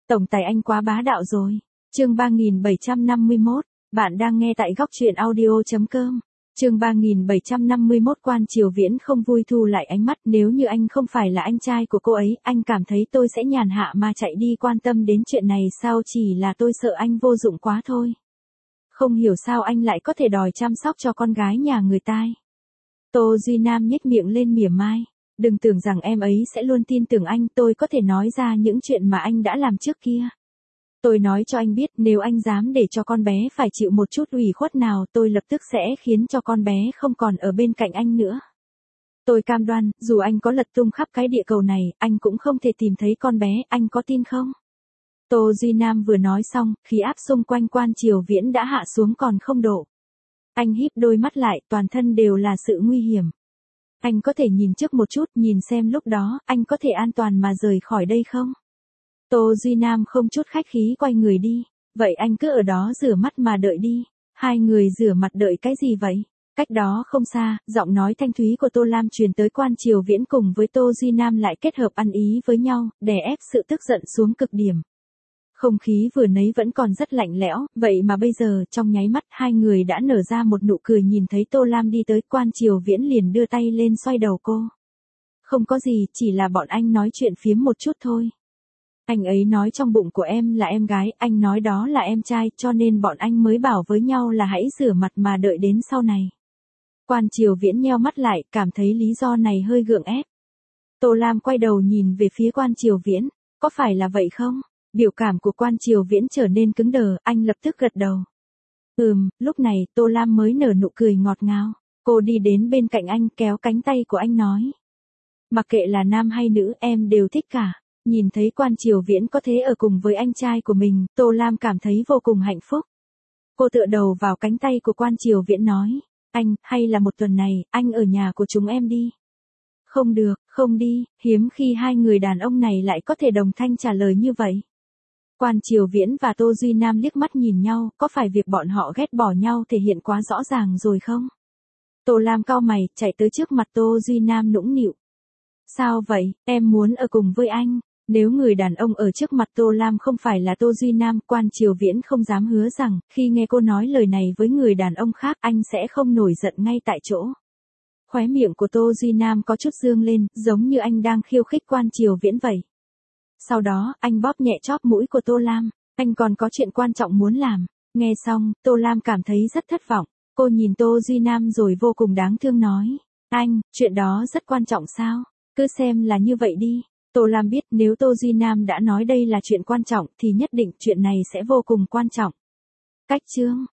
Tổng tài anh quá bá đạo rồi. Chương 3751, bạn đang nghe tại góc truyện audio.com. Chương 3751 Quan Triều Viễn không vui thu lại ánh mắt, nếu như anh không phải là anh trai của cô ấy, anh cảm thấy tôi sẽ nhàn hạ mà chạy đi quan tâm đến chuyện này sao, chỉ là tôi sợ anh vô dụng quá thôi. Không hiểu sao anh lại có thể đòi chăm sóc cho con gái nhà người ta. Tô Duy Nam nhếch miệng lên mỉa mai. Đừng tưởng rằng em ấy sẽ luôn tin tưởng anh, tôi có thể nói ra những chuyện mà anh đã làm trước kia. Tôi nói cho anh biết, nếu anh dám để cho con bé phải chịu một chút ủy khuất nào, tôi lập tức sẽ khiến cho con bé không còn ở bên cạnh anh nữa. Tôi cam đoan, dù anh có lật tung khắp cái địa cầu này, anh cũng không thể tìm thấy con bé, anh có tin không? Tô Duy Nam vừa nói xong, khí áp xung quanh Quan Triều Viễn đã hạ xuống còn không độ. Anh híp đôi mắt lại, toàn thân đều là sự nguy hiểm. Anh có thể nhìn trước một chút, nhìn xem lúc đó, anh có thể an toàn mà rời khỏi đây không? Tô Duy Nam không chút khách khí quay người đi. Vậy anh cứ ở đó rửa mắt mà đợi đi. Hai người rửa mặt đợi cái gì vậy? Cách đó không xa, giọng nói thanh thúy của Tô Lam truyền tới. Quan Triều Viễn cùng với Tô Duy Nam lại kết hợp ăn ý với nhau, đè ép sự tức giận xuống cực điểm. Không khí vừa nấy vẫn còn rất lạnh lẽo, vậy mà bây giờ, trong nháy mắt, hai người đã nở ra một nụ cười. Nhìn thấy Tô Lam đi tới, Quan Triều Viễn liền đưa tay lên xoay đầu cô. Không có gì, chỉ là bọn anh nói chuyện phiếm một chút thôi. Anh ấy nói trong bụng của em là em gái, anh nói đó là em trai, cho nên bọn anh mới bảo với nhau là hãy rửa mặt mà đợi đến sau này. Quan Triều Viễn nheo mắt lại, cảm thấy lý do này hơi gượng ép. Tô Lam quay đầu nhìn về phía Quan Triều Viễn, có phải là vậy không? Biểu cảm của Quan Triều Viễn trở nên cứng đờ, anh lập tức gật đầu. Lúc này Tô Lam mới nở nụ cười ngọt ngào. Cô đi đến bên cạnh anh, kéo cánh tay của anh nói. Mặc kệ là nam hay nữ, em đều thích cả. Nhìn thấy Quan Triều Viễn có thể ở cùng với anh trai của mình, Tô Lam cảm thấy vô cùng hạnh phúc. Cô tựa đầu vào cánh tay của Quan Triều Viễn nói. Anh, hay là một tuần này, anh ở nhà của chúng em đi. Không được, không đi, hiếm khi hai người đàn ông này lại có thể đồng thanh trả lời như vậy. Quan Triều Viễn và Tô Duy Nam liếc mắt nhìn nhau, có phải việc bọn họ ghét bỏ nhau thể hiện quá rõ ràng rồi không? Tô Lam cau mày, chạy tới trước mặt Tô Duy Nam nũng nịu. Sao vậy, em muốn ở cùng với anh. Nếu người đàn ông ở trước mặt Tô Lam không phải là Tô Duy Nam, Quan Triều Viễn không dám hứa rằng, khi nghe cô nói lời này với người đàn ông khác, anh sẽ không nổi giận ngay tại chỗ. Khóe miệng của Tô Duy Nam có chút dương lên, giống như anh đang khiêu khích Quan Triều Viễn vậy. Sau đó, anh bóp nhẹ chóp mũi của Tô Lam, anh còn có chuyện quan trọng muốn làm. Nghe xong, Tô Lam cảm thấy rất thất vọng. Cô nhìn Tô Duy Nam rồi vô cùng đáng thương nói. Anh, chuyện đó rất quan trọng sao? Cứ xem là như vậy đi. Tô Lam biết nếu Tô Duy Nam đã nói đây là chuyện quan trọng thì nhất định chuyện này sẽ vô cùng quan trọng. Cách chương